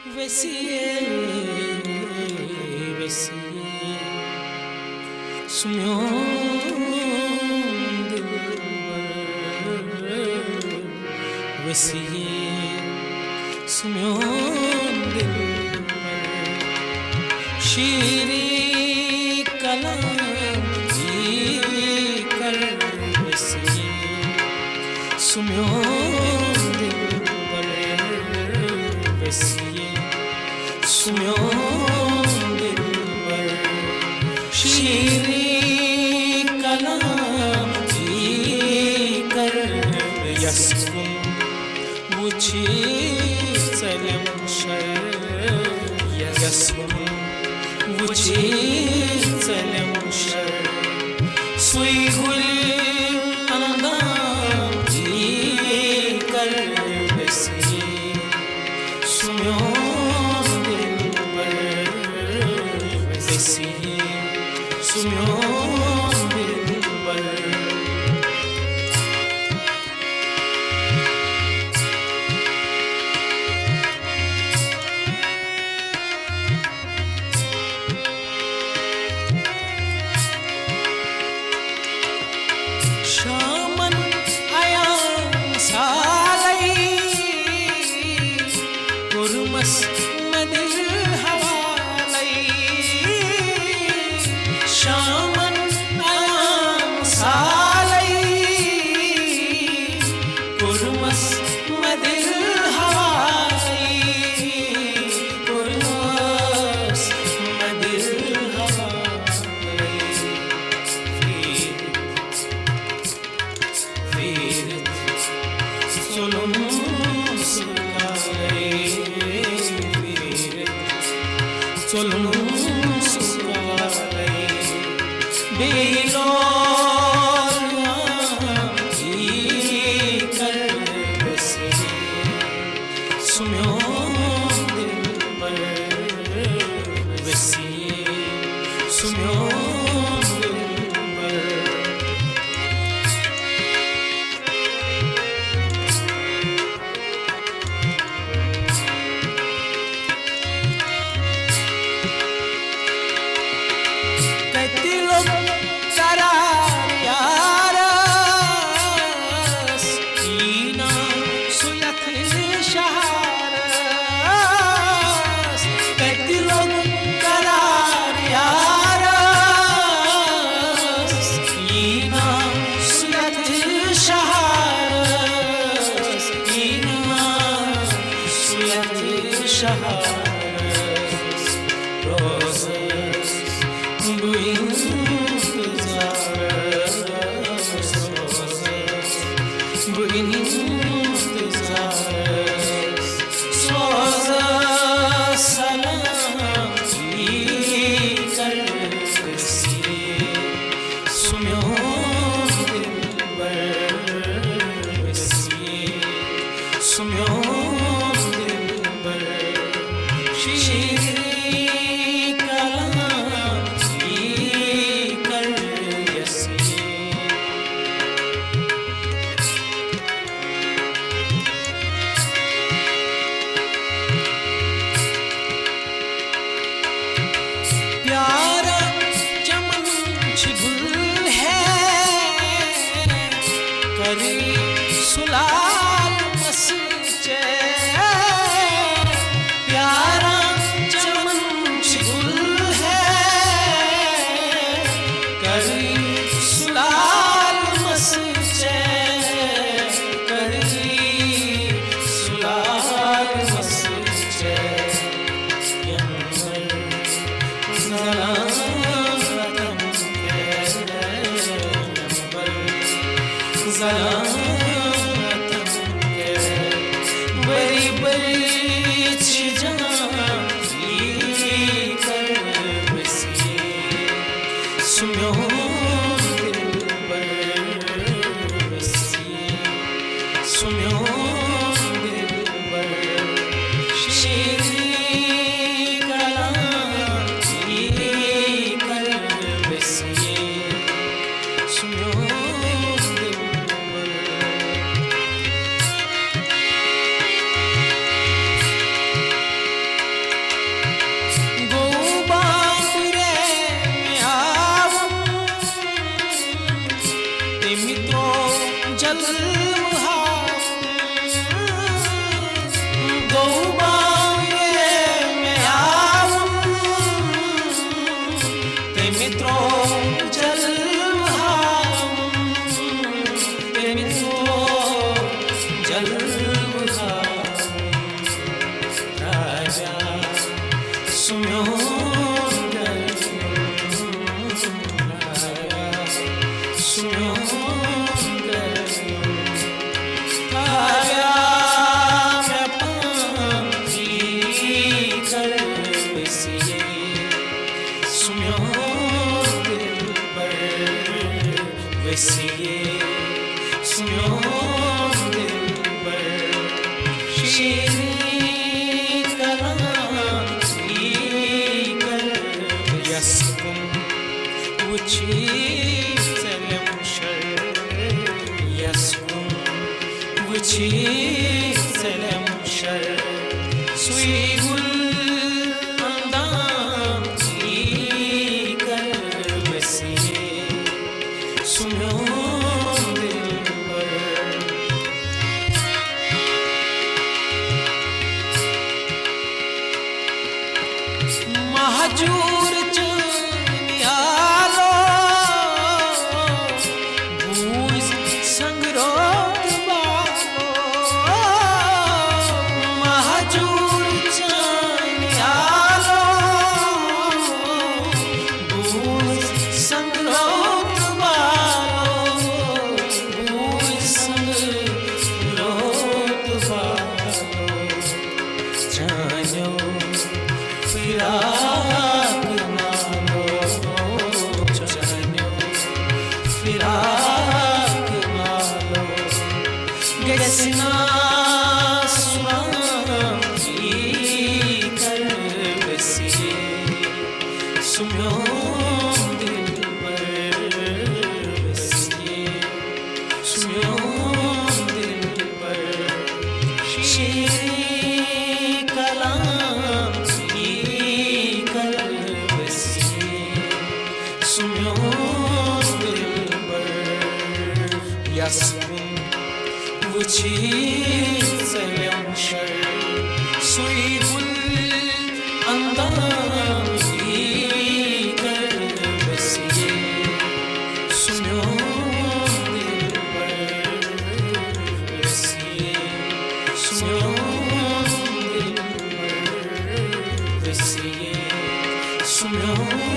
Vesiye, sumyon dilber. Vesiye, sumyon dilber. Şiiri kalam ji kar vesiye, sumyon dilber. Vesiye, sumyon dilber. Şiiri kalam ji kar yaskun wuçi selem şer yaskun wuçi selem şer suygul anandam ji kar vesiye, sumyon dilber. Vesiye, sumyon dilber. Şaman ayağım salay, kurmas medil havalay. Şaman ayağım salay, kurmas medil havalay. Kurmas medil havalay. Firet zulüm sıkay, firet zulüm sıkay. Beylor ji kar vesiye, sumyon dilber. Vesiye, sumyon dilber. Katilom karar yaras, ina suyat shaharas. Katilom karar yaras, ina suyat shaharas. Ina suyat shaharas. Roses bu intizar, bu intizar. Soza salam ji kar vesiye, sumyon dilber. Vesiye, sumyon dilber. Şiiri kalam ji kar vesiye. प्यारा चमन गुल है, करी सुलाल मस्चे। प्यारा चमन सुम्यो महजूर चनियालो बूझ संगरोध बालो महजूर चनियालो बूझ संगरोध बालो बूझ संगरोध बालो जानो फिराक मानो जानो फिराक मानो गैसना स्वामी कर बसिए सुम्यो दिलबर बसिए सुम्यो दिलबर शेरे कलाम Yaskun wuci selam shar suigul andam kar basiye sunyo dilbar basiye sunyo dilbar basiye sunyo